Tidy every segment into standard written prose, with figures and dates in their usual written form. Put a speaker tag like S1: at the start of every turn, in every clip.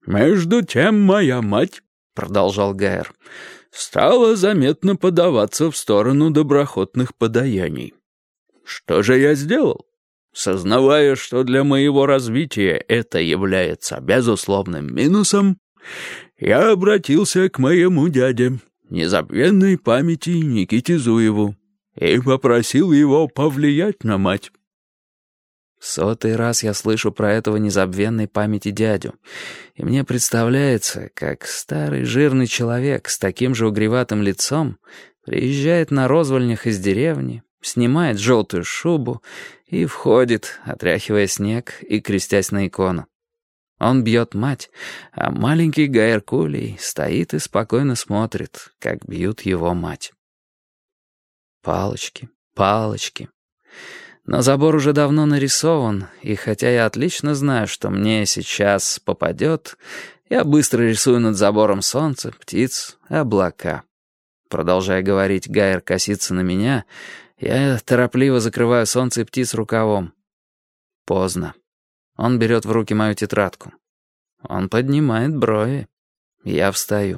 S1: «Между тем моя мать, — продолжал Гайер, — стала заметно подаваться в сторону доброхотных подаяний. Что же я сделал? Сознавая, что для моего развития это является безусловным минусом, я обратился к моему дяде, незабвенной памяти Никите Зуеву, и попросил его повлиять на мать».
S2: Сотый раз я слышу про этого незабвенной памяти дядю, и мне представляется, как старый жирный человек с таким же угреватым лицом приезжает на розвольнях из деревни, снимает желтую шубу и входит, отряхивая снег и крестясь на икону. Он бьет мать, а маленький Гайер Кулий стоит и спокойно смотрит, как бьют его мать. Палочки, палочки. Но забор уже давно нарисован, и хотя я отлично знаю, что мне сейчас попадет, я быстро рисую над забором солнце, птиц, облака. Продолжая говорить, Гайер косится на меня, я торопливо закрываю солнце и птиц рукавом. Поздно. Он берет в руки мою тетрадку. Он поднимает брови. Я встаю.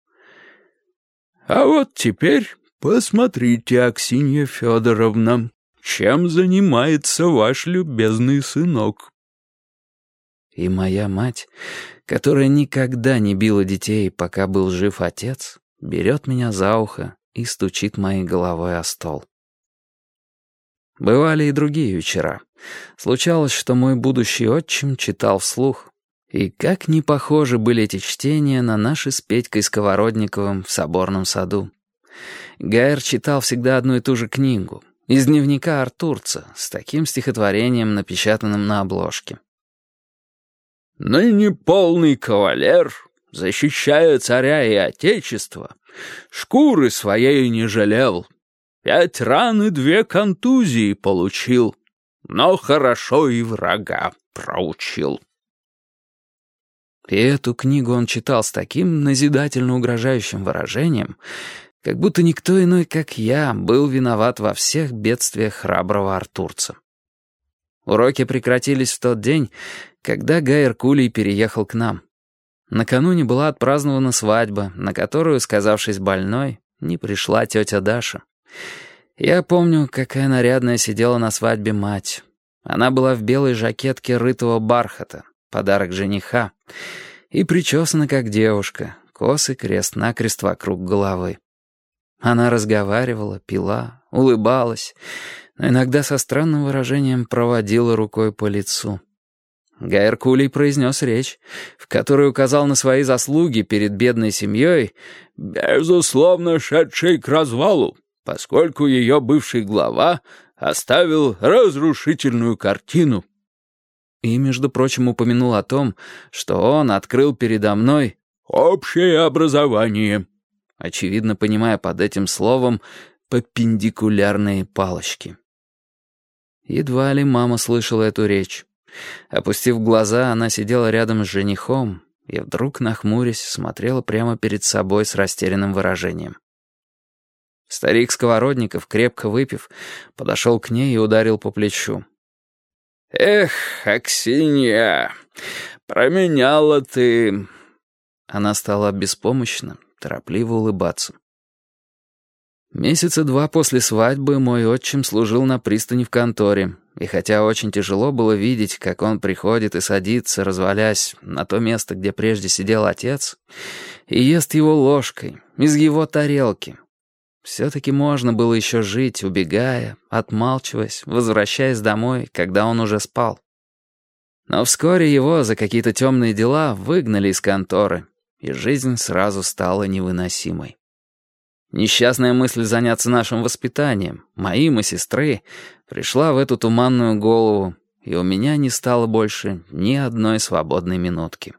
S1: «А вот теперь посмотрите, Аксинья Федоровна, чем занимается ваш любезный сынок».
S2: И моя мать, которая никогда не била детей, пока был жив отец, берет меня за ухо и стучит моей головой о стол. Бывали и другие вечера. Случалось, что мой будущий отчим читал вслух. И как не похожи были эти чтения на наши с Петькой Сковородниковым в Соборном саду. Гайер читал всегда одну и ту же книгу. Из дневника Артурца, с таким стихотворением, напечатанным на обложке.
S1: «Ныне полный кавалер, защищая царя и отечество, шкуры своей не жалел, 5 ран и 2 контузии получил, но хорошо и врага проучил».
S2: И эту книгу он читал с таким назидательно угрожающим выражением, как будто никто иной, как я, был виноват во всех бедствиях храброго артурца. Уроки прекратились в тот день, когда Гайер Кулий переехал к нам. Накануне была отпразднована свадьба, на которую, сказавшись больной, не пришла тетя Даша. Я помню, какая нарядная сидела на свадьбе мать. Она была в белой жакетке рытого бархата, подарок жениха, и причесана как девушка, косый крест-накрест вокруг головы. Она разговаривала, пила, улыбалась, но иногда со странным выражением проводила рукой по лицу. Гайер Кулий произнес речь, в которой указал на свои заслуги перед бедной семьей, безусловно шедшей к развалу, поскольку ее бывший глава оставил разрушительную картину. И, между прочим, упомянул о том, что он открыл передо мной
S1: общее образование,
S2: очевидно понимая под этим словом перпендикулярные палочки. Едва ли мама слышала эту речь. Опустив глаза, она сидела рядом с женихом и вдруг, нахмурясь, смотрела прямо перед собой с растерянным выражением. Старик Сковородников, крепко выпив, подошел к ней и ударил по плечу.
S1: «Эх, Аксинья, променяла ты...»
S2: Она стала беспомощно, торопливо улыбаться. Месяца 2 после свадьбы мой отчим служил на пристани в конторе, и хотя очень тяжело было видеть, как он приходит и садится, развалясь, на то место, где прежде сидел отец, и ест его ложкой, из его тарелки, все-таки можно было еще жить, убегая, отмалчиваясь, возвращаясь домой, когда он уже спал. Но вскоре его за какие-то темные дела выгнали из конторы, и жизнь сразу стала невыносимой. Несчастная мысль заняться нашим воспитанием, моим и сестры, пришла в эту туманную голову, и у меня не стало больше ни одной свободной минутки.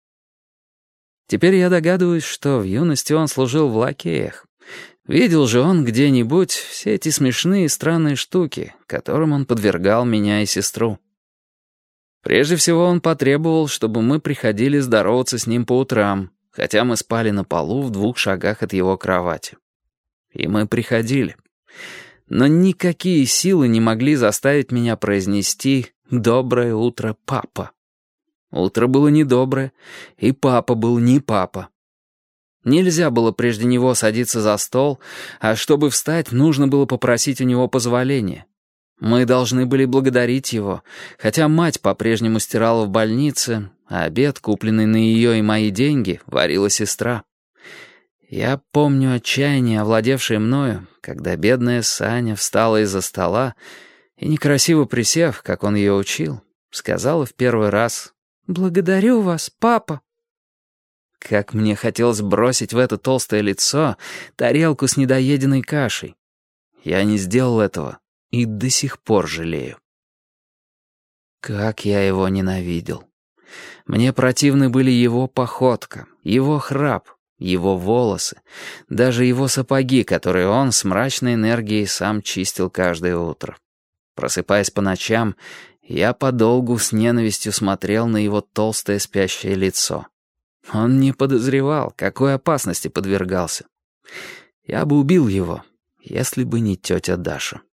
S2: Теперь я догадываюсь, что в юности он служил в лакеях. Видел же он где-нибудь все эти смешные и странные штуки, которым он подвергал меня и сестру. Прежде всего он потребовал, чтобы мы приходили здороваться с ним по утрам, хотя мы спали на полу в 2 шагах от его кровати. И мы приходили. Но никакие силы не могли заставить меня произнести «Доброе утро, папа». Утро было недоброе, и папа был не папа. Нельзя было прежде него садиться за стол, а чтобы встать, нужно было попросить у него позволения. Мы должны были благодарить его, хотя мать по-прежнему стирала в больнице, а обед, купленный на ее и мои деньги, варила сестра. Я помню отчаяние, овладевшее мною, когда бедная Саня встала из-за стола и, некрасиво присев, как он ее учил, сказала в первый раз: «Благодарю вас, папа». Как мне хотелось бросить в это толстое лицо тарелку с недоеденной кашей. Я не сделал этого и до сих пор жалею. Как я его ненавидел. Мне противны были его походка, его храп, его волосы, даже его сапоги, которые он с мрачной энергией сам чистил каждое утро. Просыпаясь по ночам, я подолгу с ненавистью смотрел на его толстое спящее лицо. Он не подозревал, какой опасности подвергался. Я бы убил его, если бы не тетя Даша.